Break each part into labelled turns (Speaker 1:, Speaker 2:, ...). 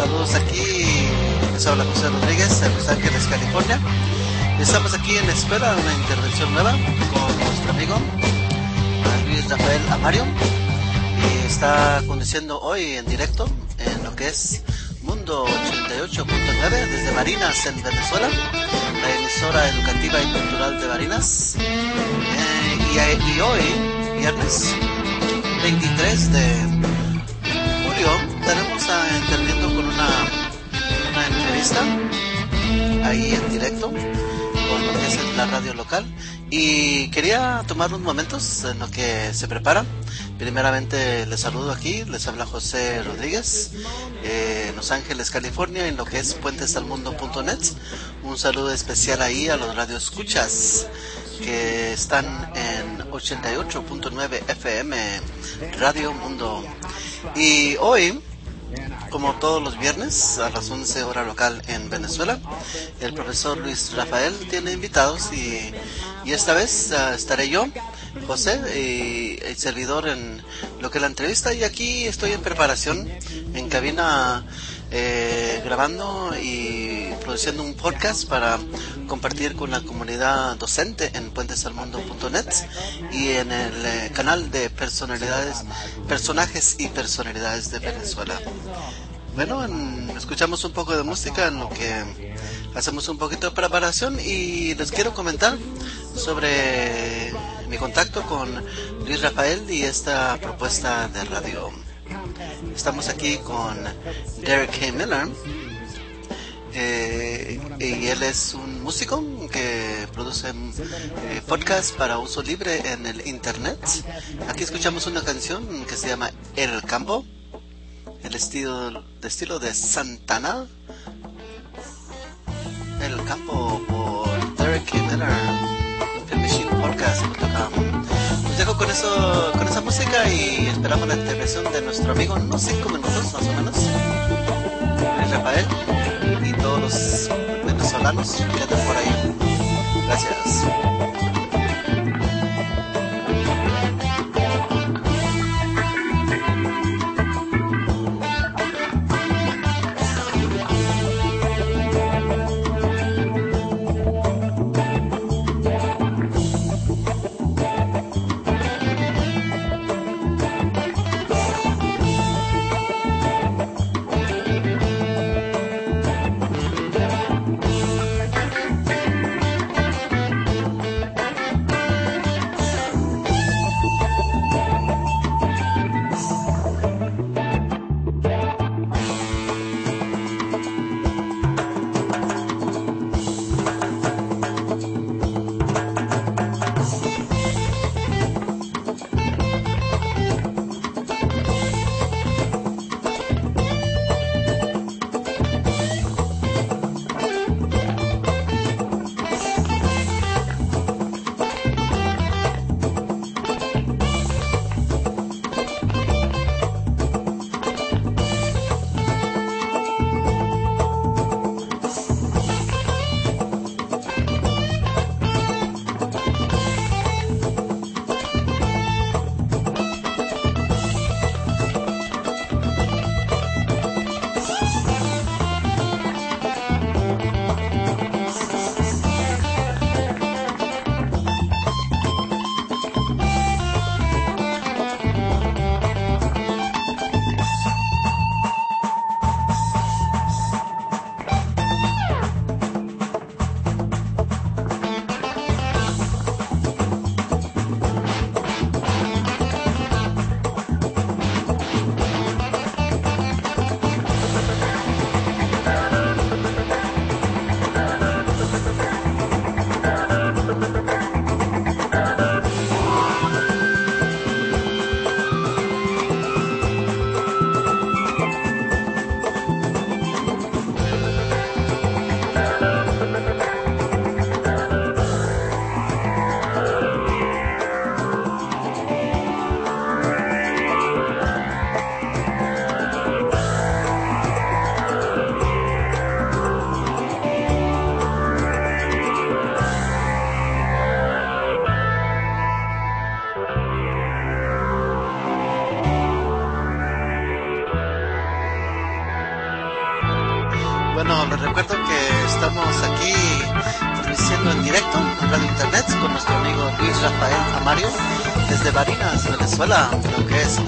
Speaker 1: Saludos aquí, les habla José Rodríguez de Los Ángeles, California. Estamos aquí en espera de una intervención nueva con nuestro amigo Luis Rafael Amario, y está conduciendo hoy en directo en lo que es Mundo 88.9 desde Barinas, en Venezuela, la emisora educativa y cultural de Barinas. Y hoy, viernes 23 de julio, estaremos interviniendo con una entrevista ahí en directo con lo que es la radio local, y quería tomar unos momentos en lo que se prepara. Primeramente les saludo aquí, les habla José Rodríguez, en Los Ángeles, California, en lo que es puentesalmundo.net. Un saludo especial ahí a los radioescuchas que están en 88.9 FM Radio Mundo. Y hoy, como todos los viernes a las 11 hora local en Venezuela, el profesor Luis Rafael tiene invitados, y esta vez estaré yo, José, y el servidor en lo que es la entrevista. Y aquí estoy en preparación en cabina, grabando y produciendo un podcast para compartir con la comunidad docente en puentesalmundo.net y en el canal de personajes y personalidades de Venezuela. Bueno, escuchamos un poco de música en lo que hacemos un poquito de preparación, y les quiero comentar sobre mi contacto con Luis Rafael y esta propuesta de radio. Estamos aquí con Derek K. Miller, y él es un músico que produce podcasts para uso libre en el internet. Aquí escuchamos una canción que se llama El Campo, el estilo de Santana. El Campo, por Derek K. Miller, filmmachinepodcast.com. Los dejo con esa música, y esperamos la intervención de nuestro amigo en unos 5 minutos más o menos, Luis Rafael, y todos los venezolanos que andan por ahí. Gracias. recuerdo que estamos aquí transmitiendo en directo en Radio Internet con nuestro amigo Luis Rafael Amario desde Barinas, Venezuela, lo que es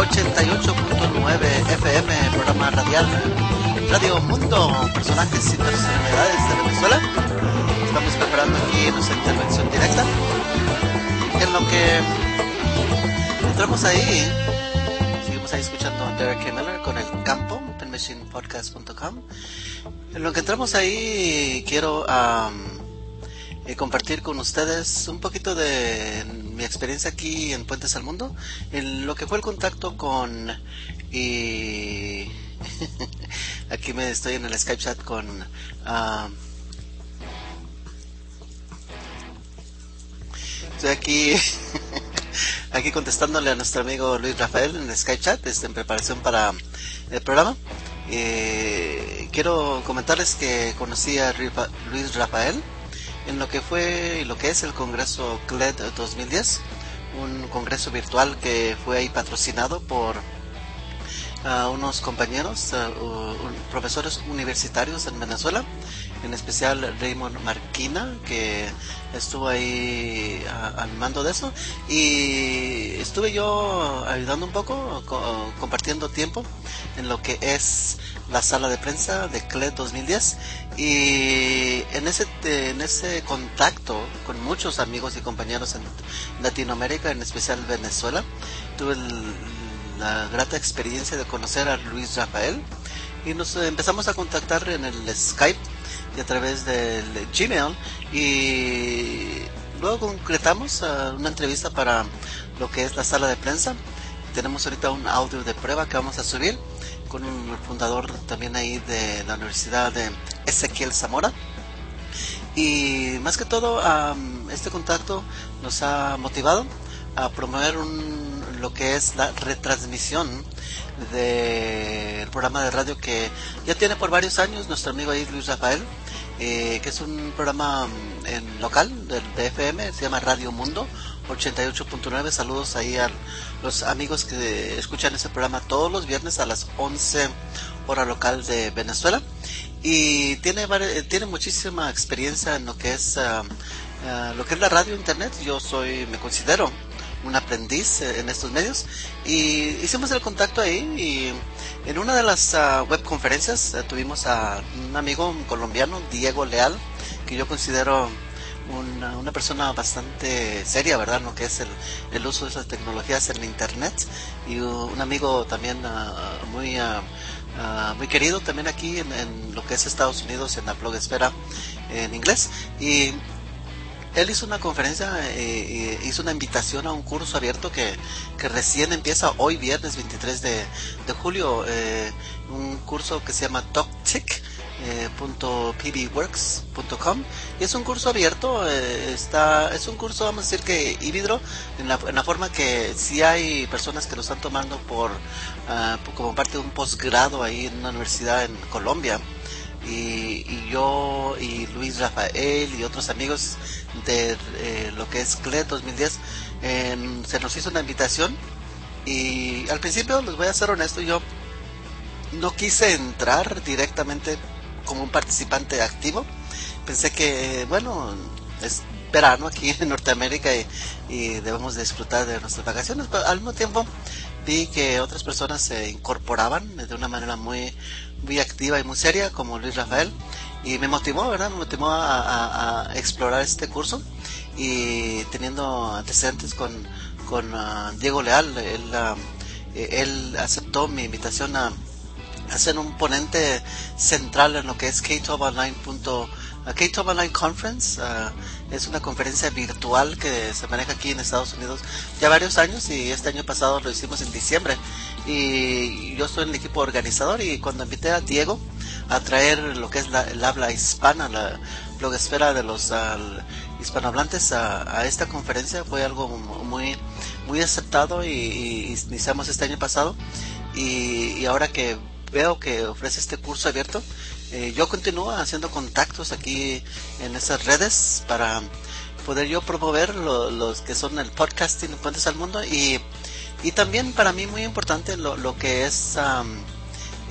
Speaker 1: 88.9 FM, programa radial Radio Mundo, personajes y personalidades de Venezuela. Estamos preparando aquí nuestra intervención directa. En lo que entramos ahí, seguimos ahí escuchando a Derek K. Miller con El Campo, OpenMachinePodcast.com. En lo que entramos ahí, quiero compartir con ustedes un poquito de mi experiencia aquí en Puentes al Mundo, en lo que fue el contacto con... aquí estoy en el Skype chat con... estoy aquí contestándole a nuestro amigo Luis Rafael en el Skype chat, en preparación para el programa. Quiero comentarles que conocí a Luis Rafael en lo que fue y lo que es el Congreso CLED 2010, un congreso virtual que fue ahí patrocinado por unos compañeros, profesores universitarios en Venezuela, en especial Raymond Marquina, que estuvo ahí al mando de eso, y estuve yo ayudando un poco, compartiendo tiempo en lo que es la sala de prensa de CLED 2010, y en ese contacto con muchos amigos y compañeros en Latinoamérica, en especial Venezuela, tuve la grata experiencia de conocer a Luis Rafael, y nos empezamos a contactar en el Skype y a través del Gmail, y luego concretamos una entrevista para lo que es la sala de prensa. Tenemos ahorita un audio de prueba que vamos a subir con un fundador también ahí de la Universidad de Ezequiel Zamora, y más que todo este contacto nos ha motivado a promover lo que es la retransmisión del programa de radio que ya tiene por varios años nuestro amigo ahí Luis Rafael, que es un programa en local de FM, se llama Radio Mundo 88.9. Saludos ahí a los amigos que escuchan ese programa todos los viernes a las 11 hora local de Venezuela, y tiene muchísima experiencia en lo que es la radio internet. Yo me considero un aprendiz en estos medios, y hicimos el contacto ahí, y en una de las web conferencias tuvimos a un amigo colombiano, Diego Leal, que yo considero una persona bastante seria, ¿verdad?, en lo que es el uso de esas tecnologías en internet, y un amigo también muy querido también aquí en lo que es Estados Unidos, en la blogosfera en inglés. Y él hizo una conferencia, hizo una invitación a un curso abierto que recién empieza hoy, viernes 23 de julio, un curso que se llama TalkTech.pbworks.com, y es un curso abierto. Es un curso, vamos a decir que híbrido, en la forma que sí hay personas que lo están tomando como parte de un posgrado ahí en una universidad en Colombia, y yo y Luis Rafael y otros amigos de lo que es CLED 2010, se nos hizo una invitación, y al principio, les voy a ser honesto, yo no quise entrar directamente como un participante activo. Pensé que, bueno, es verano aquí en Norteamérica y debemos de disfrutar de nuestras vacaciones, pero al mismo tiempo vi que otras personas se incorporaban de una manera muy activa y muy seria, como Luis Rafael, y me motivó, ¿verdad? Me motivó a explorar este curso, y teniendo antecedentes con Diego Leal, él aceptó mi invitación a ser un ponente central en lo que es K12 Online Conference. Es una conferencia virtual que se maneja aquí en Estados Unidos ya varios años, y este año pasado lo hicimos en diciembre, y yo estoy en el equipo organizador. Y cuando invité a Diego a traer lo que es el habla hispana, la blogosfera de los hispanohablantes a esta conferencia, fue algo muy aceptado, y iniciamos este año pasado, y ahora que veo que ofrece este curso abierto, yo continúo haciendo contactos aquí en esas redes para poder yo promover los que son el podcasting en Puentes al Mundo, y también para mí muy importante lo que es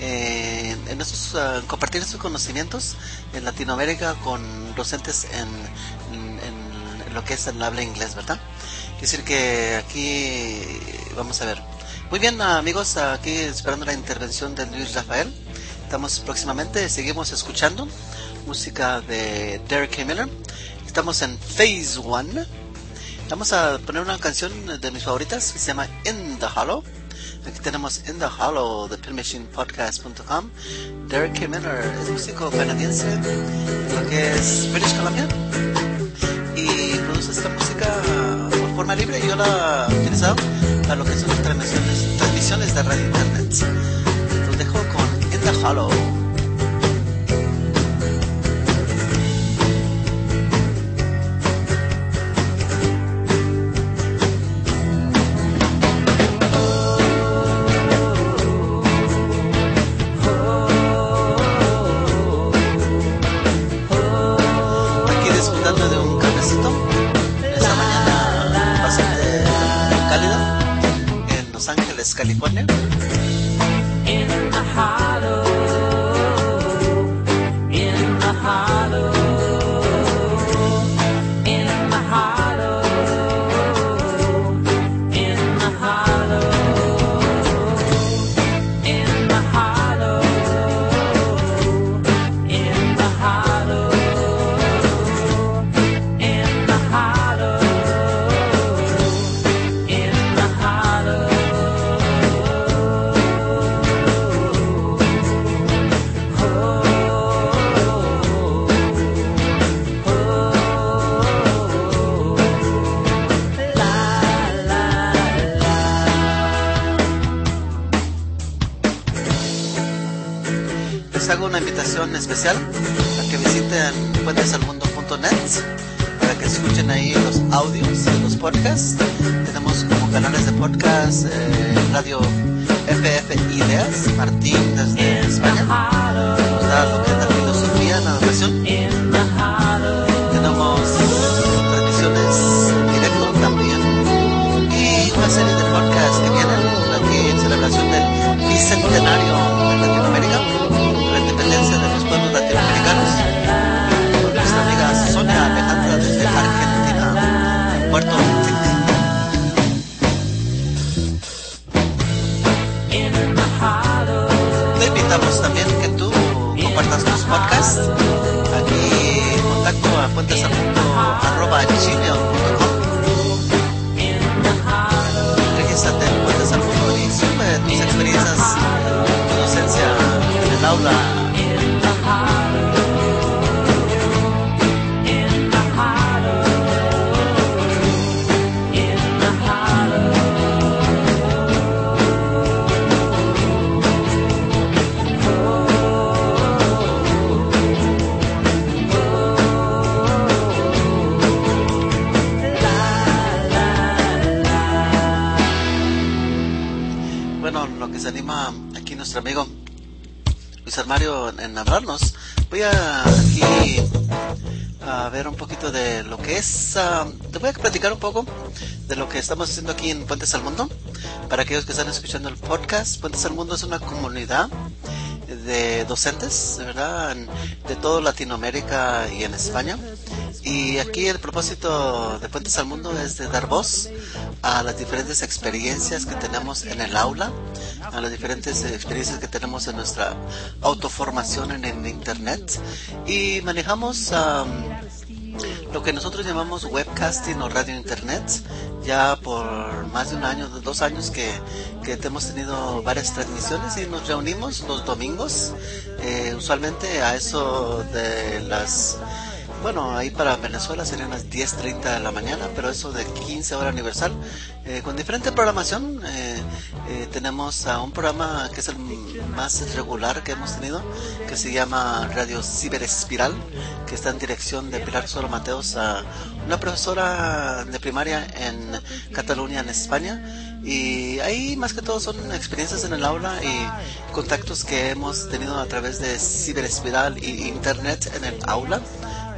Speaker 1: en compartir sus conocimientos en Latinoamérica con docentes en lo que es el habla inglés, ¿verdad? Es decir que aquí vamos a ver. Muy bien, amigos, aquí esperando la intervención de Luis Rafael. Estamos próximamente, seguimos escuchando música de Derek K. Miller. Estamos en Phase 1. Vamos a poner una canción de mis favoritas que se llama In the Hollow. Aquí tenemos In the Hollow de PinMachinePodcast.com. Derek K. Miller es músico canadiense de lo que es British Columbia y produce esta música por forma libre. Yo la he utilizado para lo que son transmisiones de radio internet. Los dejo con In the Hollow. California. In the hollow, in the hollow, in the hollow, in the hollow, in the hollow, in the hollow, in the hollow, in the hollow. Les hago una invitación especial a que visiten puentesalmundo.net para que escuchen ahí los audios de los podcasts. Tenemos como canales de podcast Radio FF Ideas, Martín desde España nos da lo que es la filosofía, la educación. Tenemos transmisiones en directo también y una serie de podcasts que vienen aquí en celebración del bicentenario de Latinoamérica, la independencia de los pueblos latinoamericanos, con nuestra amiga Sonia Alejandra desde Argentina, Puerto Rico. Te invitamos también que tú compartas tus podcasts aquí en contacto a puentesalmundo@gmail.com. Regístrate en Puentes al Mundo y sube tus experiencias, tu docencia en el aula. Lo que se anima aquí nuestro amigo Luis Armario en hablarnos. Voy a aquí a ver un poquito de lo que es, te voy a platicar un poco de lo que estamos haciendo aquí en Puentes al Mundo. Para aquellos que están escuchando el podcast, Puentes al Mundo es una comunidad de docentes, de verdad, de toda Latinoamérica y en España. Y aquí el propósito de Puentes al Mundo es de dar voz a las diferentes experiencias que tenemos en el aula, a las diferentes experiencias que tenemos en nuestra autoformación en el internet, y manejamos lo que nosotros llamamos webcasting o radio internet ya por más de un año, 2 años que hemos tenido varias transmisiones y nos reunimos los domingos, usualmente a eso de las... Bueno, ahí para Venezuela serían las 10:30 de la mañana, pero eso de 15 hora universal, con diferente programación. Tenemos a un programa que es el más regular que hemos tenido, que se llama Radio Ciberespiral, que está en dirección de Pilar Soro Mateos, a una profesora de primaria en Cataluña, en España. Y ahí más que todo son experiencias en el aula y contactos que hemos tenido a través de Ciberespiral y internet en el aula.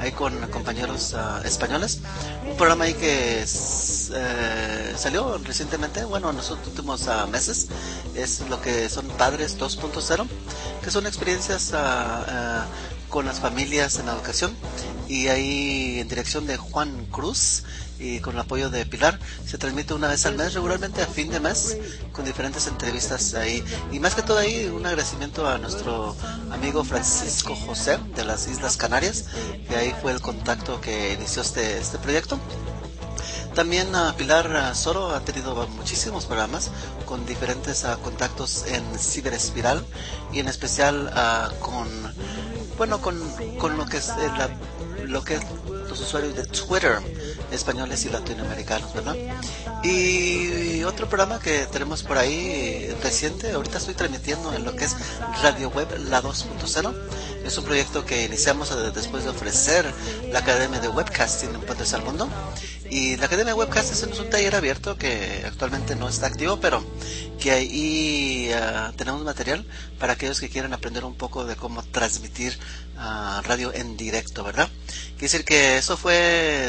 Speaker 1: ahí con compañeros españoles. Un programa ahí que salió recientemente, bueno, en los últimos meses. Es lo que son Padres 2.0, que son experiencias con las familias en la educación, y ahí en dirección de Juan Cruz y con el apoyo de Pilar. Se transmite una vez al mes, regularmente a fin de mes, con diferentes entrevistas ahí, y más que todo ahí un agradecimiento a nuestro amigo Francisco José de las Islas Canarias, que ahí fue el contacto que inició este proyecto. También Pilar Soro ha tenido muchísimos programas con diferentes contactos en Ciberespiral, y en especial con lo que es los usuarios de Twitter españoles y latinoamericanos, ¿verdad? Y otro programa que tenemos por ahí reciente, ahorita estoy transmitiendo en lo que es Radio Web La 2.0. Es un proyecto que iniciamos después de ofrecer la Academia de Webcasting en Puentes al Mundo. Y la Academia de Webcasting es un taller abierto que actualmente no está activo, pero que ahí tenemos material para aquellos que quieran aprender un poco de cómo transmitir radio en directo, ¿verdad? Quiere decir que eso fue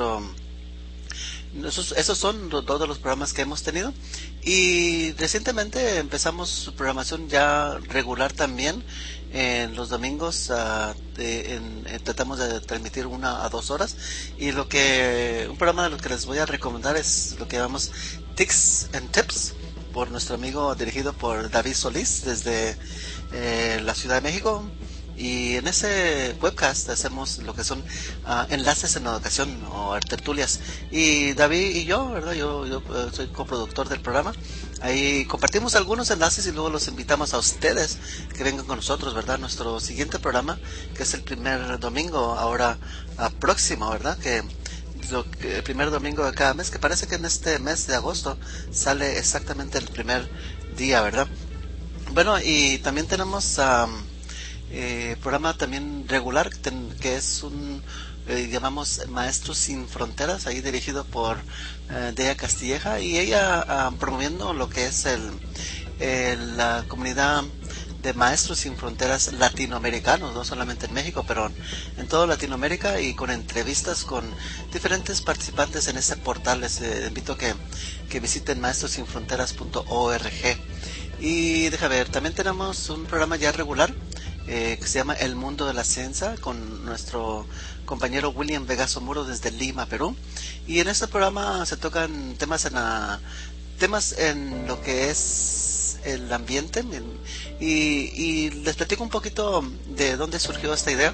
Speaker 1: esos son todos los programas que hemos tenido, y recientemente empezamos su programación ya regular también en los domingos. Tratamos de transmitir 1 a 2 horas, y un programa de lo que les voy a recomendar es lo que llamamos Tics and Tips, por nuestro amigo, dirigido por David Solís desde la Ciudad de México. Y en ese webcast hacemos lo que son enlaces en educación o tertulias. Y David y yo, ¿verdad? Yo soy coproductor del programa. Ahí compartimos algunos enlaces y luego los invitamos a ustedes que vengan con nosotros, ¿verdad? Nuestro siguiente programa, que es el primer domingo ahora próximo, ¿verdad? El primer domingo de cada mes, que parece que en este mes de agosto sale exactamente el primer día, ¿verdad? Bueno, y también tenemos programa también regular, que es llamamos Maestros Sin Fronteras, ahí dirigido por Dea Castilleja, y ella promoviendo lo que es la comunidad de Maestros Sin Fronteras latinoamericanos, no solamente en México, pero en toda Latinoamérica, y con entrevistas con diferentes participantes en este portal. Les invito a que visiten maestrossinfronteras.org. Y deja ver, también tenemos un programa ya regular que se llama El Mundo de la Ciencia, con nuestro compañero William Vegaso Muro desde Lima, Perú. Y en este programa se tocan temas en lo que es el ambiente, y les platico un poquito de dónde surgió esta idea.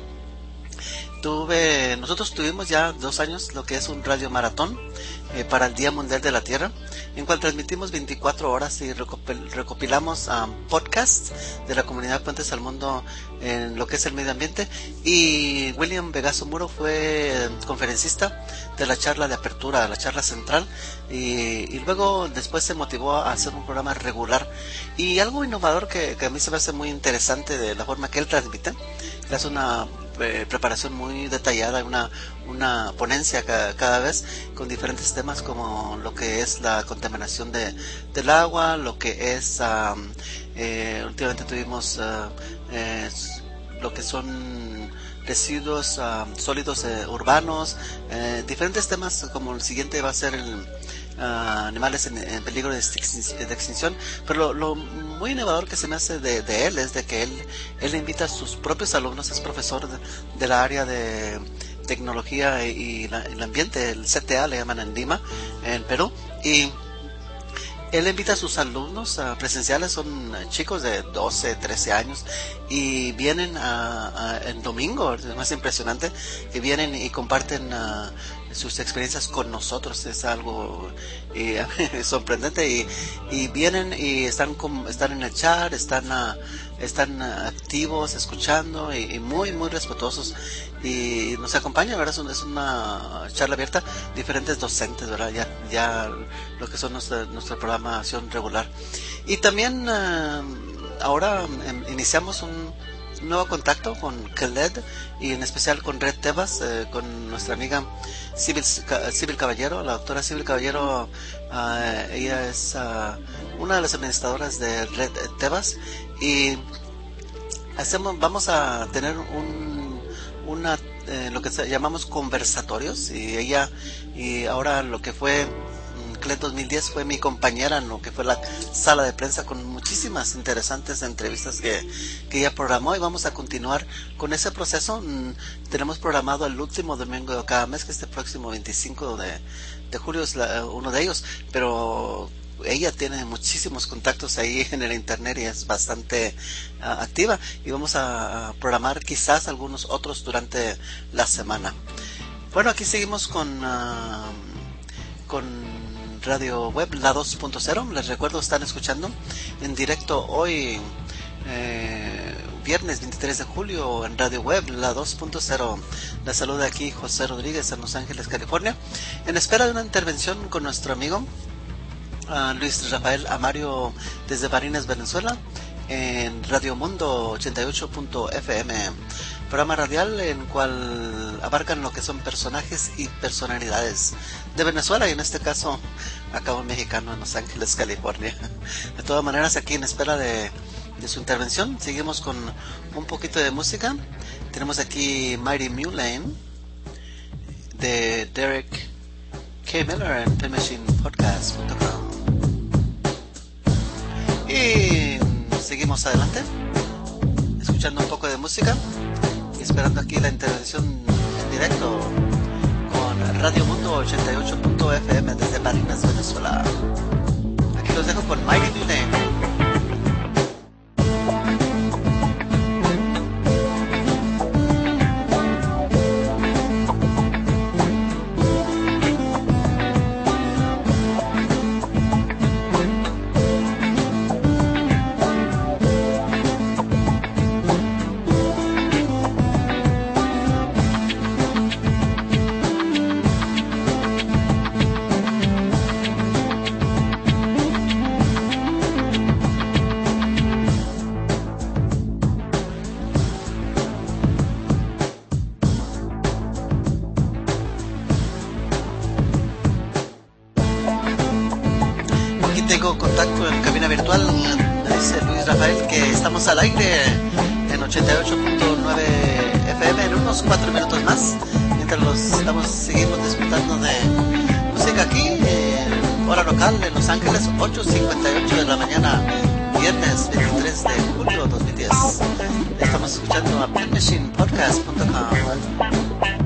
Speaker 1: Nosotros tuvimos ya 2 años lo que es un radio maratón para el Día Mundial de la Tierra, en cual transmitimos 24 horas y recopilamos podcasts de la comunidad Puentes al Mundo en lo que es el medio ambiente. Y William Vegaso Muro fue conferencista de la charla de apertura, la charla central, y luego después se motivó a hacer un programa regular. Y algo innovador que a mí se me hace muy interesante de la forma que él transmite, que hace una preparación muy detallada, una ponencia cada vez con diferentes temas, como lo que es la contaminación del agua, lo que es últimamente tuvimos lo que son residuos sólidos urbanos, diferentes temas, como el siguiente va a ser animales en peligro de extinción. Pero lo muy innovador que se me hace de él es de que él invita a sus propios alumnos. Es profesor de la área de tecnología y el ambiente, el CTA le llaman en Lima, en Perú, y él invita a sus alumnos presenciales, son chicos de 12, 13 años, y vienen en domingo. Es más impresionante que vienen y comparten sus experiencias con nosotros. Es algo sorprendente, y vienen y están en el chat, están activos, escuchando, y muy muy respetuosos, y nos acompaña, ¿verdad? Es una charla abierta, diferentes docentes, ¿verdad? Ya lo que son nuestra programación regular. Y también ahora iniciamos un nuevo contacto con Khaled, y en especial con Red Tebas, con nuestra amiga Sibyl Caballero, la doctora Sibyl Caballero. Ella es una de las administradoras de Red Tebas, y vamos a tener una lo que llamamos conversatorios, y ahora lo que fue CLET 2010 fue mi compañera en lo que fue la sala de prensa, con muchísimas interesantes entrevistas que ella programó, y vamos a continuar con ese proceso. Tenemos programado el último domingo de cada mes, que este próximo 25 de julio es uno de ellos, pero ella tiene muchísimos contactos ahí en el internet y es bastante activa, y vamos a programar quizás algunos otros durante la semana. Bueno, aquí seguimos con Radio Web, la 2.0. Les recuerdo, están escuchando en directo hoy, viernes 23 de julio, en Radio Web, la 2.0. La saluda aquí José Rodríguez en Los Ángeles, California, en espera de una intervención con nuestro amigo Luis Rafael Amario desde Barinas, Venezuela, en Radio Mundo 88.fm, programa radial en cual abarcan lo que son personajes y personalidades de Venezuela, y en este caso acá un mexicano en Los Ángeles, California. De todas maneras, aquí en espera de su intervención, seguimos con un poquito de música. Tenemos aquí Mighty Mulane de Derek K. Miller en PMachinePodcast.com. Y seguimos adelante, escuchando un poco de música y esperando aquí la intervención en directo con Radio Mundo 88.fm desde Barinas, Venezuela. Aquí los dejo con Mighty Mulane. Contacto en cabina virtual, me dice Luis Rafael que estamos al aire en 88.9 FM en unos 4 minutos más, mientras seguimos disfrutando de música aquí en hora local en Los Ángeles, 8:58 de la mañana, viernes 23 de julio 2010. Estamos escuchando a PMachinePodcast.com.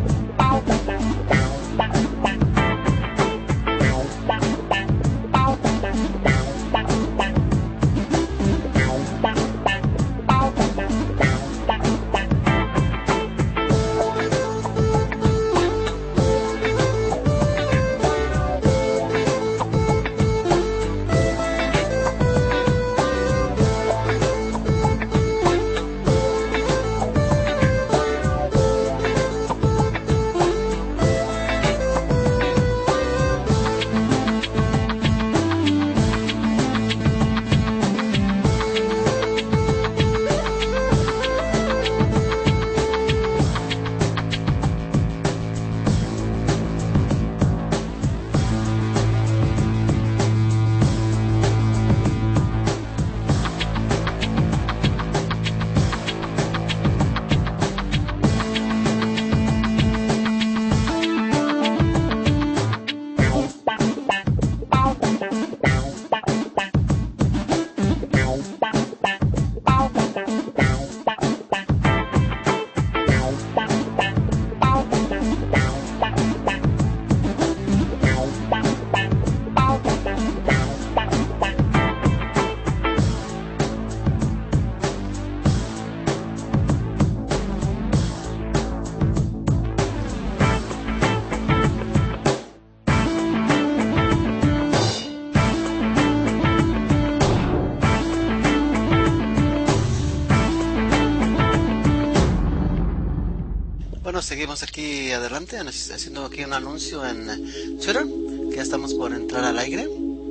Speaker 1: Bueno, seguimos aquí adelante, haciendo aquí un anuncio en Twitter, que ya estamos por entrar al aire.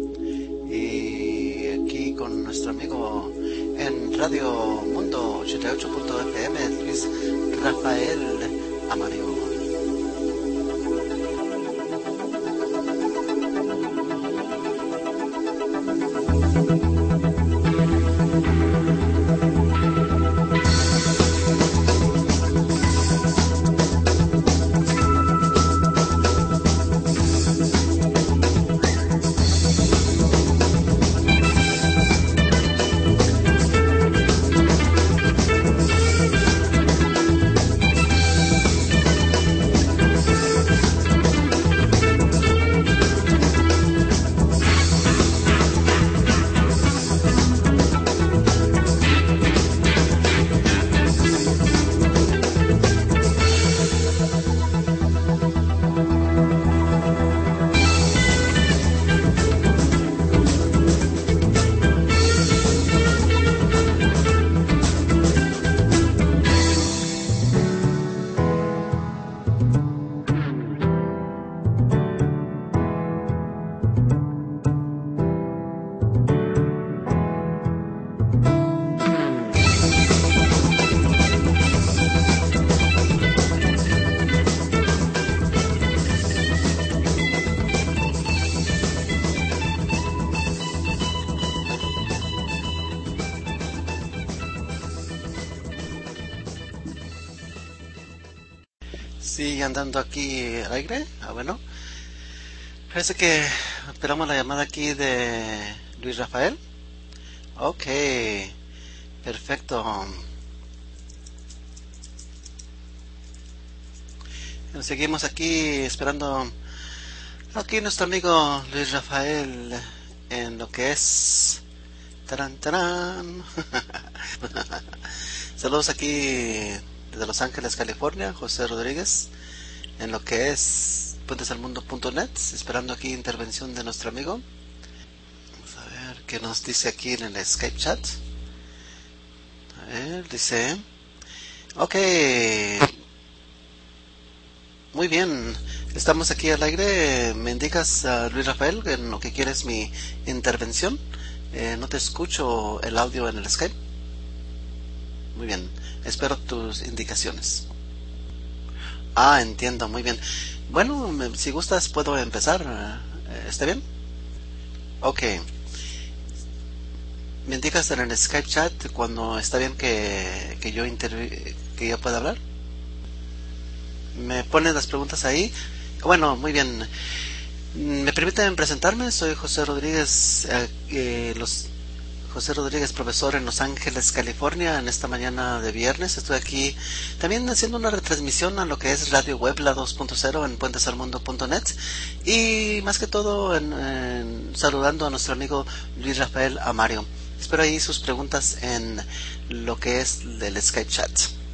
Speaker 1: Y aquí con nuestro amigo en Radio Mundo 88.fm, Luis Rafael Amario. Sí, andando aquí al aire. Bueno, parece que esperamos la llamada aquí de Luis Rafael. Ok, perfecto. Seguimos aquí esperando aquí nuestro amigo Luis Rafael en lo que es... Tarán, tarán. Saludos aquí desde Los Ángeles, California, José Rodríguez, en lo que es puentesalmundo.net, esperando aquí intervención de nuestro amigo. Vamos a ver qué nos dice aquí en el Skype chat. A ver, dice... Ok, muy bien, estamos aquí al aire. ¿Me indicas, Luis Rafael, en lo que quieres mi intervención? No te escucho el audio en el Skype. Muy bien, espero tus indicaciones. Entiendo, muy bien. Bueno, si gustas puedo empezar. ¿Está bien? Ok. ¿Me indicas en el Skype chat cuando está bien que yo pueda hablar? ¿Me pones las preguntas ahí? Bueno, muy bien. ¿Me permiten presentarme? Soy José Rodríguez, José Rodríguez, profesor en Los Ángeles, California. En esta mañana de viernes estoy aquí también haciendo una retransmisión a lo que es Radio Web, la 2.0 en puentesalmundo.net, y más que todo saludando a nuestro amigo Luis Rafael Amario. Espero ahí sus preguntas en lo que es el Skype chat.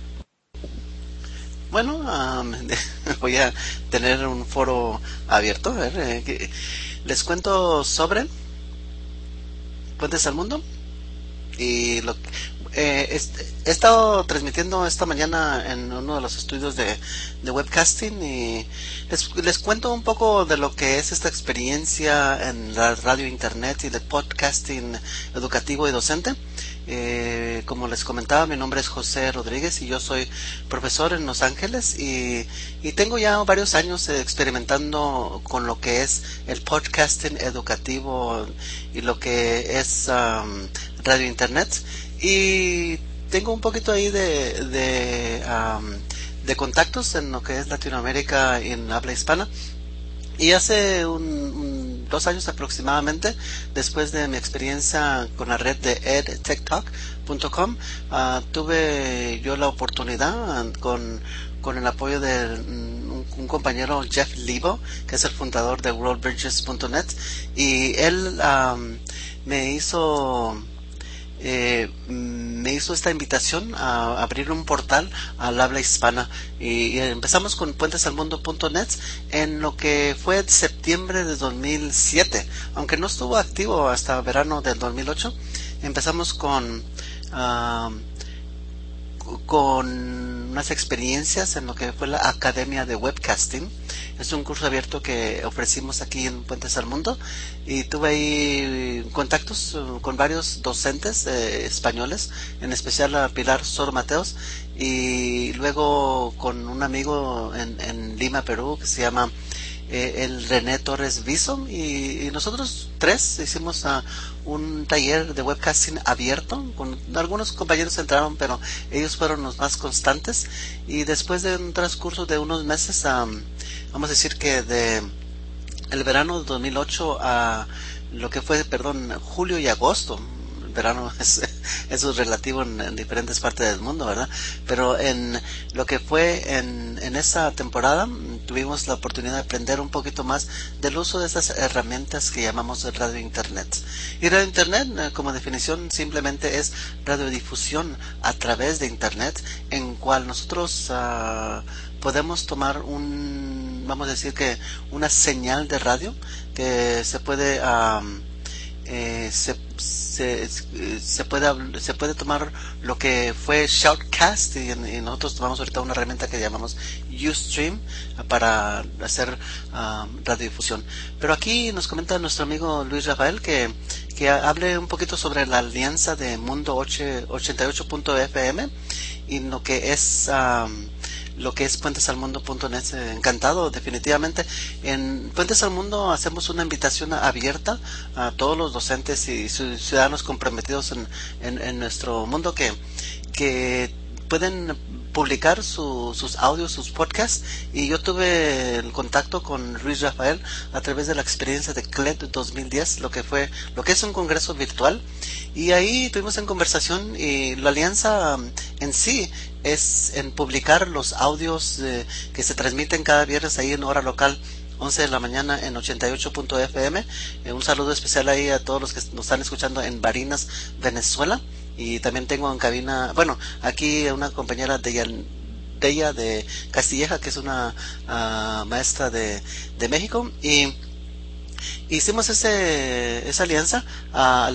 Speaker 1: Bueno, voy a tener un foro abierto. A ver, les cuento sobre Puentes al Mundo y he estado transmitiendo esta mañana en uno de los estudios de webcasting, y les cuento un poco de lo que es esta experiencia en la radio, internet y de podcasting educativo y docente. Como les comentaba, mi nombre es José Rodríguez y yo soy profesor en Los Ángeles, y tengo ya varios años experimentando con lo que es el podcasting educativo y lo que es radio internet, y tengo un poquito ahí de contactos en lo que es Latinoamérica y en habla hispana. Y hace 2 años aproximadamente, después de mi experiencia con la red de edtechtalk.com, tuve yo la oportunidad con el apoyo de un compañero, Jeff Lebo, que es el fundador de worldbridges.net, y él me hizo esta invitación a abrir un portal al habla hispana, y empezamos con puentesalmundo.net en lo que fue septiembre de 2007, aunque no estuvo activo hasta verano del 2008. Empezamos con unas experiencias en lo que fue la Academia de Webcasting. Es un curso abierto que ofrecimos aquí en Puentes al Mundo, y tuve ahí contactos con varios docentes españoles, en especial a Pilar Sor Mateos, y luego con un amigo en Lima, Perú, que se llama el René Torres Viso, y nosotros tres hicimos un taller de webcasting abierto. Con algunos compañeros entraron, pero ellos fueron los más constantes, y después de un transcurso de unos meses, vamos a decir que de el verano de 2008 a lo que fue, julio y agosto. Verano eso es relativo en diferentes partes del mundo, ¿verdad? Pero en lo que fue en esa temporada tuvimos la oportunidad de aprender un poquito más del uso de esas herramientas que llamamos radio internet. Y radio internet, como definición, simplemente es radiodifusión a través de internet, en cual nosotros podemos tomar vamos a decir que una señal de radio que se puede se puede tomar lo que fue Shoutcast, y nosotros tomamos ahorita una herramienta que llamamos Ustream para hacer radiodifusión. Pero aquí nos comenta nuestro amigo Luis Rafael que hable un poquito sobre la alianza de Mundo 88.fm y lo que es puentesalmundo.net. Encantado, definitivamente. En Puentes al Mundo hacemos una invitación abierta a todos los docentes y ciudadanos comprometidos en nuestro mundo que pueden publicar sus audios, sus podcasts, y yo tuve el contacto con Luis Rafael a través de la experiencia de CLED 2010, lo que es un congreso virtual, y ahí tuvimos en conversación, y la alianza en sí es en publicar los audios que se transmiten cada viernes ahí en hora local, 11 de la mañana en 88.fm. Un saludo especial ahí a todos los que nos están escuchando en Barinas, Venezuela. Y también tengo en cabina, bueno, aquí una compañera de ella de Castilleja, que es una maestra de México, y hicimos esa alianza a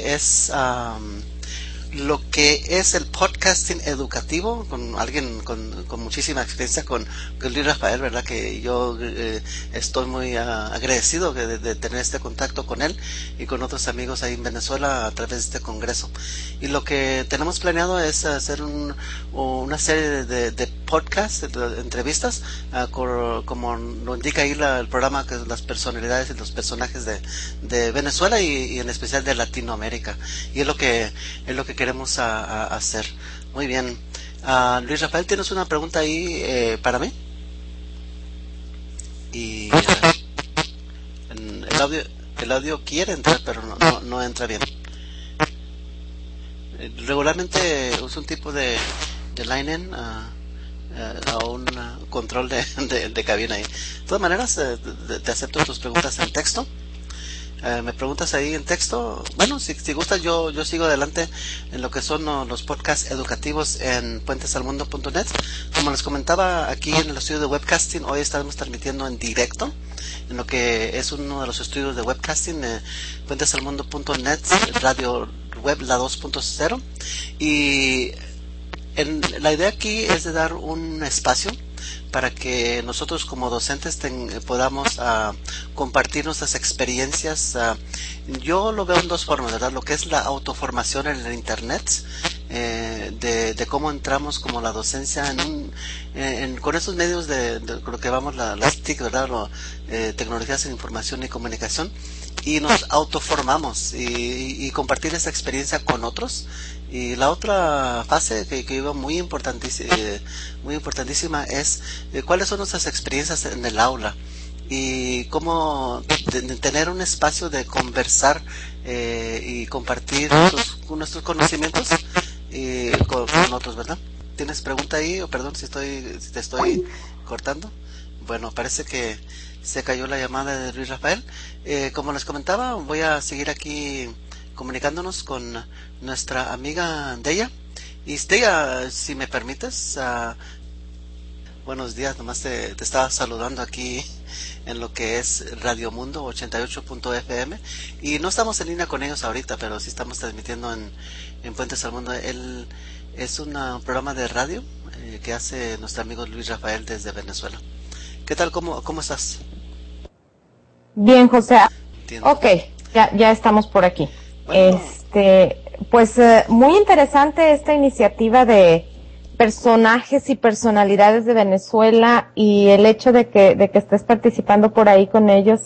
Speaker 1: lo que es el podcasting educativo, con alguien con muchísima experiencia, con Luis Rafael, verdad que yo estoy muy agradecido de tener este contacto con él y con otros amigos ahí en Venezuela a través de este congreso. Y lo que tenemos planeado es hacer una serie de podcasts, de entrevistas, como lo indica ahí el programa, que las personalidades y los personajes de Venezuela y en especial de Latinoamérica. Y es lo que queremos hacer. Muy bien. Luis Rafael, ¿tienes una pregunta ahí para mí? Y el audio quiere entrar, pero no entra bien. Regularmente uso un tipo de line-in a un control de cabina ahí. De todas maneras, te acepto tus preguntas en texto. Me preguntas ahí en texto. Bueno, si gustas, yo sigo adelante en lo que son los podcasts educativos en puentesalmundo.net. Como les comentaba, aquí en el estudio de webcasting, hoy estamos transmitiendo en directo en lo que es uno de los estudios de webcasting, puentesalmundo.net, radio web la 2.0. Y la idea aquí es de dar un espacio para que nosotros como docentes podamos compartir nuestras experiencias. Yo lo veo en dos formas, ¿verdad? Lo que es la autoformación en el internet, de cómo entramos como la docencia con esos medios de lo que llamamos las TIC, ¿verdad? Tecnologías en información y comunicación, y nos autoformamos y compartir esa experiencia con otros. Y la otra fase que veo muy importantísima es cuáles son nuestras experiencias en el aula y cómo tener un espacio de conversar y compartir nuestros conocimientos con otros, ¿verdad? ¿Tienes pregunta ahí? O perdón si te estoy cortando. Bueno, parece que se cayó la llamada de Luis Rafael. Como les comentaba, voy a seguir aquí comunicándonos con nuestra amiga Deya. Y Deya, si me permites, buenos días, nomás te estaba saludando aquí en lo que es Radio Mundo 88.fm, y no estamos en línea con ellos ahorita, pero sí estamos transmitiendo en Puentes al Mundo. Él es un programa de radio que hace nuestro amigo Luis Rafael desde Venezuela. ¿Qué tal? ¿Cómo estás?
Speaker 2: Bien, José.
Speaker 1: Entiendo.
Speaker 2: Ok, ya estamos por aquí.
Speaker 1: Bueno.
Speaker 2: Pues muy interesante esta iniciativa de personajes y personalidades de Venezuela, y el hecho de que estés participando por ahí con ellos.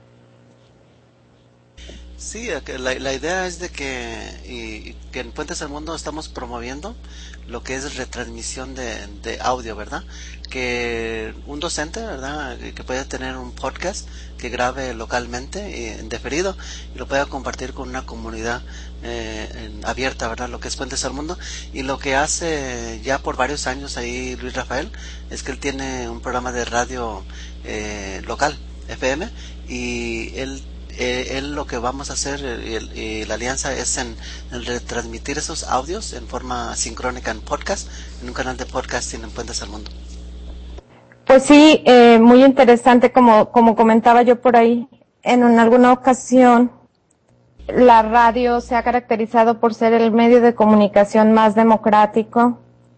Speaker 1: Sí, la idea es de que en Puentes al Mundo estamos promoviendo lo que es retransmisión de audio, ¿verdad? Que un docente, ¿verdad?, que pueda tener un podcast que grabe localmente en diferido y lo pueda compartir con una comunidad abierta, ¿verdad? Lo que es Puentes al Mundo. Y lo que hace ya por varios años ahí Luis Rafael es que él tiene un programa de radio local, FM, y él lo que vamos a hacer, la alianza, es en retransmitir esos audios en forma sincrónica en podcast, en un canal de podcasting en Puentes al Mundo.
Speaker 2: Pues sí, muy interesante, como comentaba yo por ahí, en alguna ocasión la radio se ha caracterizado por ser el medio de comunicación más democrático,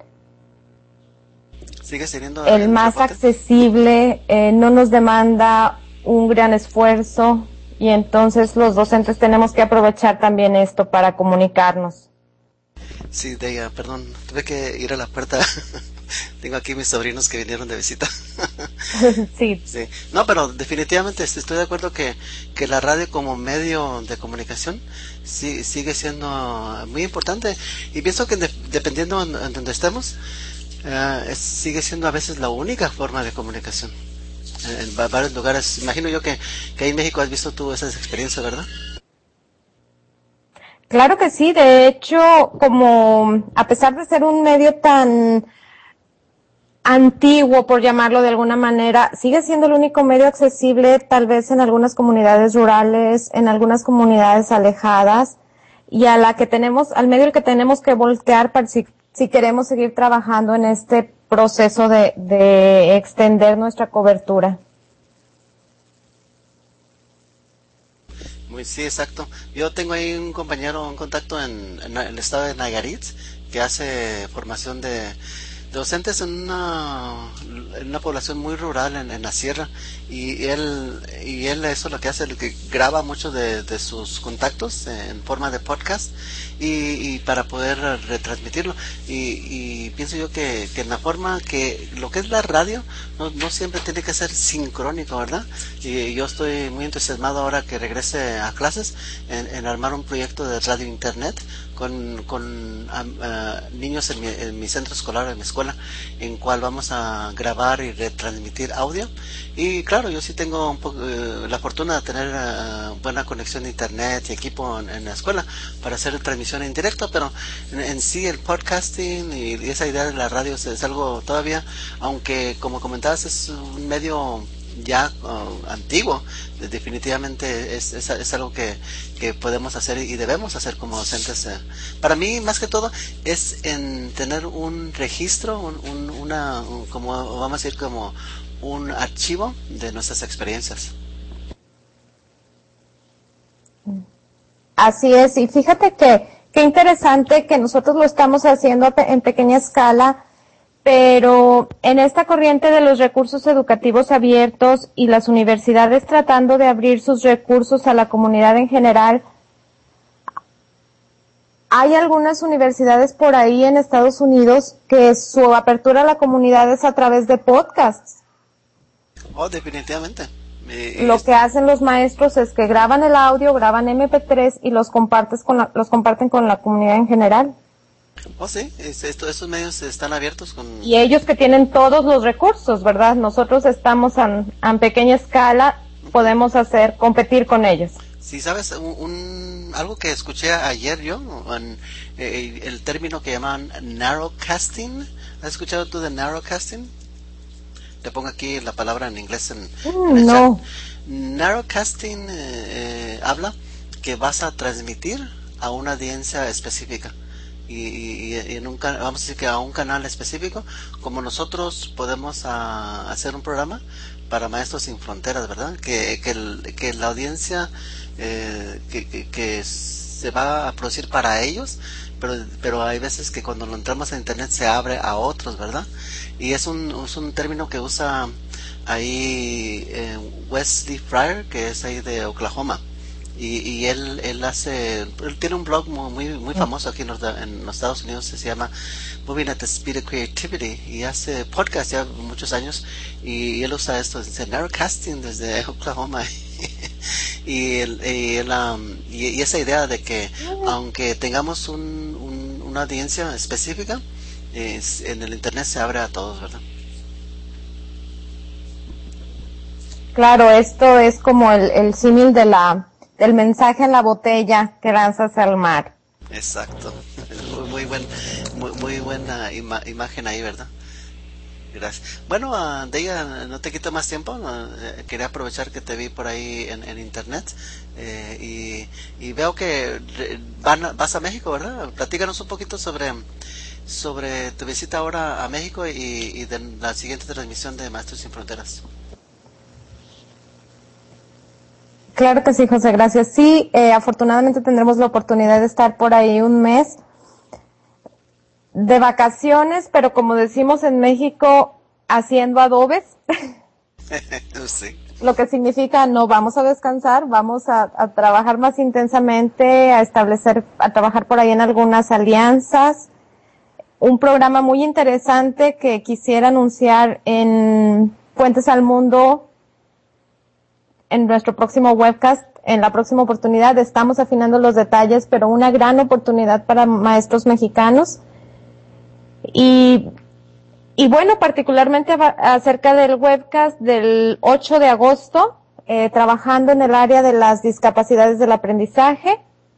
Speaker 1: sigue siendo
Speaker 2: el más accesible, no nos demanda un gran esfuerzo, y entonces los docentes tenemos que aprovechar también esto para comunicarnos.
Speaker 1: Sí, Deya, perdón, tuve que ir a la puerta Tengo aquí mis sobrinos que vinieron de visita.
Speaker 2: Sí.
Speaker 1: Sí. No, pero definitivamente estoy de acuerdo que la radio como medio de comunicación sigue siendo muy importante. Y pienso que dependiendo en donde estemos, sigue siendo a veces la única forma de comunicación. En varios lugares. Imagino yo que ahí en México has visto tú esas experiencias, ¿verdad?
Speaker 2: Claro que sí, de hecho, como a pesar de ser un medio tan antiguo, por llamarlo de alguna manera, sigue siendo el único medio accesible tal vez en algunas comunidades rurales, en algunas comunidades alejadas, y a la que tenemos, al medio al que tenemos que voltear para si queremos seguir trabajando en este proceso de extender nuestra cobertura.
Speaker 1: Sí, exacto. Yo tengo ahí un compañero, un contacto en el estado de Nayarit, que hace formación de docentes en una población muy rural en la sierra, y él eso lo que hace, lo que graba muchos de sus contactos en forma de podcast, y para poder retransmitirlo, y pienso yo que en la forma que lo que es la radio no siempre tiene que ser sincrónico, ¿verdad? Y yo estoy muy entusiasmado ahora que regrese a clases en armar un proyecto de radio internet con niños en mi centro escolar, en mi escuela, en cual vamos a grabar y retransmitir audio. Y claro, yo sí tengo un poco, la fortuna de tener buena conexión de internet y equipo en la escuela para hacer transmisión en directo, pero en sí el podcasting y esa idea de la radio es algo todavía, aunque como comentabas es un medio ya antiguo, definitivamente es algo que podemos hacer y debemos hacer como docentes. Para mí, más que todo, es en tener un registro, como vamos a decir, como un archivo de nuestras experiencias.
Speaker 2: Así es, y fíjate que qué interesante que nosotros lo estamos haciendo en pequeña escala, pero en esta corriente de los recursos educativos abiertos y las universidades tratando de abrir sus recursos a la comunidad en general, hay algunas universidades por ahí en Estados Unidos que su apertura a la comunidad es a través de podcasts.
Speaker 1: Oh, definitivamente.
Speaker 2: Lo que hacen los maestros es que graban el audio, graban MP3 y los comparten con la comunidad en general.
Speaker 1: Oh, sí, estos medios están abiertos con...
Speaker 2: Y ellos que tienen todos los recursos, ¿verdad? Nosotros estamos en pequeña escala, podemos competir con ellos.
Speaker 1: Sí, sabes, algo que escuché ayer yo, el término que llaman narrowcasting. ¿Has escuchado tú de narrowcasting? Te pongo aquí la palabra en inglés en el
Speaker 2: no.
Speaker 1: chat. Narrowcasting habla que vas a transmitir a una audiencia específica. Y vamos a decir que a un canal específico, como nosotros podemos hacer un programa para Maestros Sin Fronteras, ¿verdad? Que la audiencia que se va a producir para ellos, pero hay veces que cuando lo entramos a internet se abre a otros, ¿verdad? Y es un término que usa ahí Wesley Fryer, que es ahí de Oklahoma. Y él tiene un blog muy famoso aquí en los Estados Unidos, se llama Moving at the Speed of Creativity, y hace podcast ya muchos años, y él usa esto, dice narrowcasting desde Oklahoma. y esa idea de que aunque tengamos una audiencia específica, en el internet se abre a todos, ¿verdad?
Speaker 2: Claro, esto es como el símil del mensaje en la botella que lanzas al mar.
Speaker 1: Exacto. Muy buena imagen ahí, ¿verdad? Gracias. Bueno, Deia, no te quito más tiempo. Quería aprovechar que te vi por ahí en internet, y veo que vas a México, ¿verdad? Platícanos un poquito sobre tu visita ahora a México y de la siguiente transmisión de Maestros Sin Fronteras.
Speaker 2: Claro que sí, José, gracias. Sí, afortunadamente tendremos la oportunidad de estar por ahí un mes de vacaciones, pero como decimos en México, haciendo adobes.
Speaker 1: Sí.
Speaker 2: Lo que significa no vamos a descansar, vamos a trabajar más intensamente, a trabajar por ahí en algunas alianzas. un programa muy interesante que quisiera anunciar en Puentes al Mundo en nuestro próximo webcast, en la próxima oportunidad. Estamos afinando los detalles, pero una gran oportunidad para maestros mexicanos. Y bueno, particularmente acerca del webcast del 8 de agosto, trabajando en el área de las discapacidades del aprendizaje.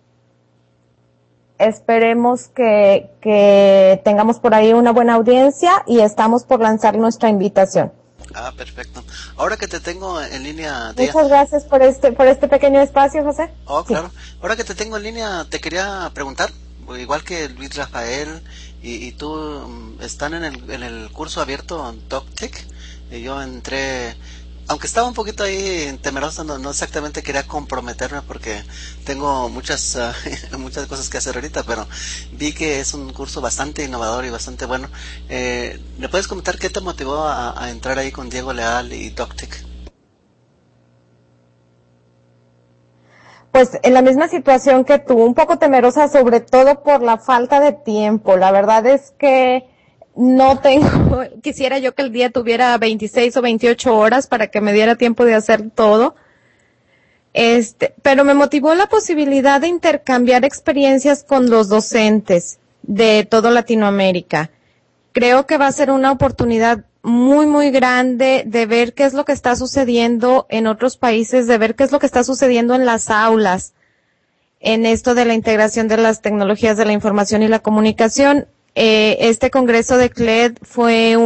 Speaker 2: Esperemos que tengamos por ahí una buena audiencia y estamos por lanzar nuestra invitación.
Speaker 1: Ah, perfecto. Ahora que te tengo en línea...
Speaker 2: Muchas gracias por este pequeño espacio, José.
Speaker 1: Oh, claro. Sí. Ahora que te tengo en línea, te quería preguntar, igual que Luis Rafael y tú están en el curso abierto TalkTech. Yo entré... Aunque estaba un poquito ahí temeroso, no exactamente quería comprometerme porque tengo muchas cosas que hacer ahorita, pero vi que es un curso bastante innovador y bastante bueno. ¿Me puedes comentar qué te motivó a entrar ahí con Diego Leal y TalkTech?
Speaker 2: Pues en la misma situación que tú, un poco temerosa, sobre todo por la falta de tiempo. La verdad es que no tengo, quisiera yo que el día tuviera 26 o 28 horas para que me diera tiempo de hacer todo. Pero me motivó la posibilidad de intercambiar experiencias con los docentes de toda Latinoamérica. Creo que va a ser una oportunidad muy, muy grande de ver qué es lo que está sucediendo en otros países, de ver qué es lo que está sucediendo en las aulas, en esto de la integración de las tecnologías de la información y la comunicación. Este congreso de CLED fue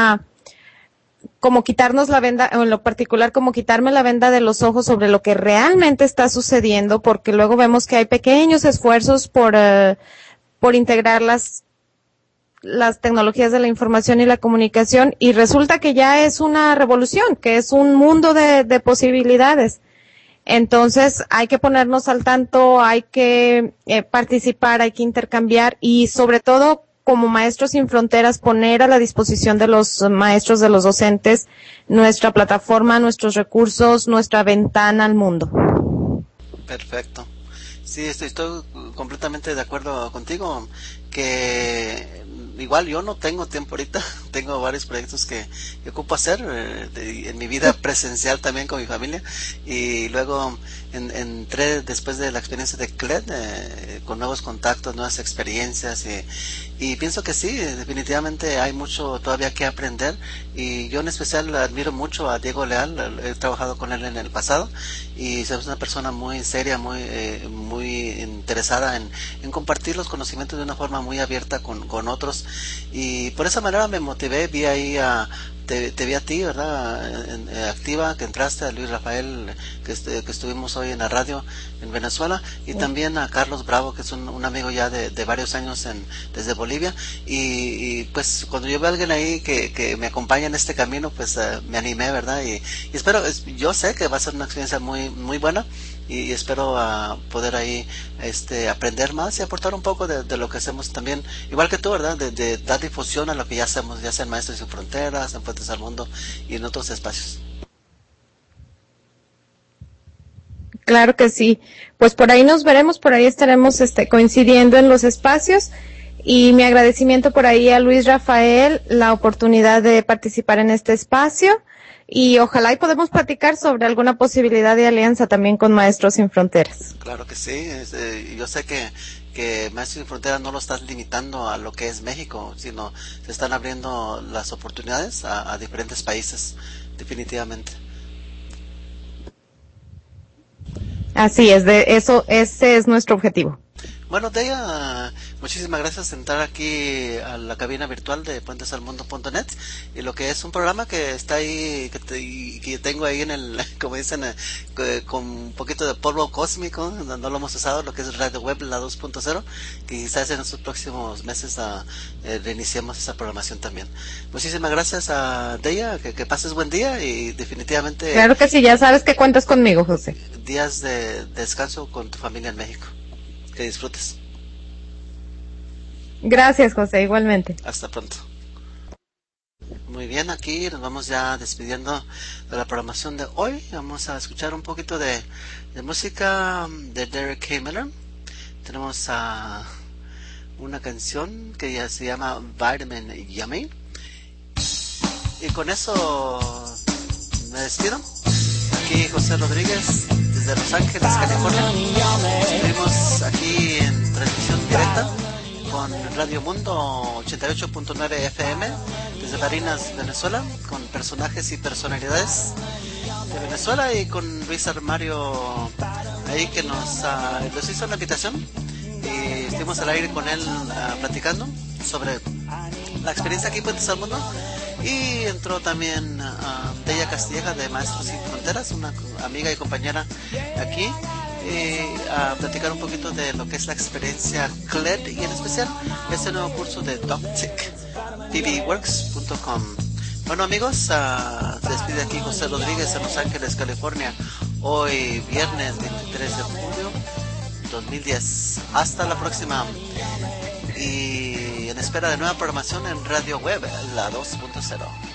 Speaker 2: como quitarnos la venda, en lo particular como quitarme la venda de los ojos sobre lo que realmente está sucediendo, porque luego vemos que hay pequeños esfuerzos por integrar las tecnologías de la información y la comunicación, y resulta que ya es una revolución, que es un mundo de posibilidades. Entonces hay que ponernos al tanto, hay que participar, hay que intercambiar y sobre todo como Maestros Sin Fronteras poner a la disposición de los maestros, de los docentes, nuestra plataforma, nuestros recursos, nuestra ventana al mundo.
Speaker 1: Perfecto. Sí, estoy completamente de acuerdo contigo, que igual yo no tengo tiempo ahorita, tengo varios proyectos que ocupo hacer en mi vida presencial también con mi familia, y luego entré después de la experiencia de CLED con nuevos contactos, nuevas experiencias, y pienso que sí, definitivamente hay mucho todavía que aprender, y yo en especial admiro mucho a Diego Leal. He trabajado con él en el pasado y es una persona muy seria, muy interesada en compartir los conocimientos de una forma muy abierta con otros, y por esa manera me motivé. Vi ahí te vi a ti, ¿verdad? Activa, que entraste, a Luis Rafael, que estuvimos hoy en la radio en Venezuela, y también a Carlos Bravo, que es un amigo ya de varios años desde Bolivia, y pues cuando yo veo a alguien ahí que me acompaña en este camino, pues me animé, ¿verdad? Y espero, yo sé que va a ser una experiencia muy, muy buena, y espero poder ahí aprender más y aportar un poco de lo que hacemos también, igual que tú, ¿verdad? De dar difusión a lo que ya hacemos, ya sea en Maestros Sin Fronteras, en Puentes al Mundo y en otros espacios.
Speaker 2: Claro que sí. Pues por ahí nos veremos, por ahí estaremos coincidiendo en los espacios, y mi agradecimiento por ahí a Luis Rafael la oportunidad de participar en este espacio, y ojalá y podemos platicar sobre alguna posibilidad de alianza también con Maestros Sin Fronteras.
Speaker 1: Claro que sí. Yo sé que Maestros Sin Fronteras no lo estás limitando a lo que es México, sino se están abriendo las oportunidades a diferentes países, definitivamente.
Speaker 2: Así es, ese es nuestro objetivo.
Speaker 1: Bueno, Deya, muchísimas gracias por entrar aquí a la cabina virtual de puentesalmundo.net, y lo que es un programa que está ahí, que tengo ahí como dicen, con un poquito de polvo cósmico. No lo hemos usado, lo que es Radio Web, la 2.0, que quizás en estos próximos meses reiniciemos esa programación también. Muchísimas gracias a Deya, que pases buen día, y definitivamente...
Speaker 2: Claro que sí, ya sabes que cuentas conmigo, José.
Speaker 1: Días de descanso con tu familia en México. Que disfrutes.
Speaker 2: Gracias, José, igualmente.
Speaker 1: Hasta pronto. Muy bien, aquí nos vamos ya despidiendo de la programación de hoy. Vamos a escuchar un poquito de música de Derek K. Miller. Tenemos una canción que ya se llama Vitamin Yummy. Y con eso me despido. Aquí José Rodríguez desde Los Ángeles, California. Estuvimos aquí en transmisión directa con Radio Mundo 88.9 FM desde Barinas, Venezuela, con personajes y personalidades de Venezuela, y con Luis Armario ahí que nos hizo la invitación, y estuvimos al aire con él platicando sobre la experiencia aquí en Puentes al Mundo. Y entró también Deya Castilleja de Maestros Sin Fronteras, una amiga y compañera aquí, a platicar un poquito de lo que es la experiencia CLED, y en especial este nuevo curso de DocTech, tvworks.com. Bueno amigos, se despide aquí José Rodríguez en Los Ángeles, California, hoy viernes 23 de julio 2010. Hasta la próxima, y en espera de nueva programación en Radio Web, la 2.0.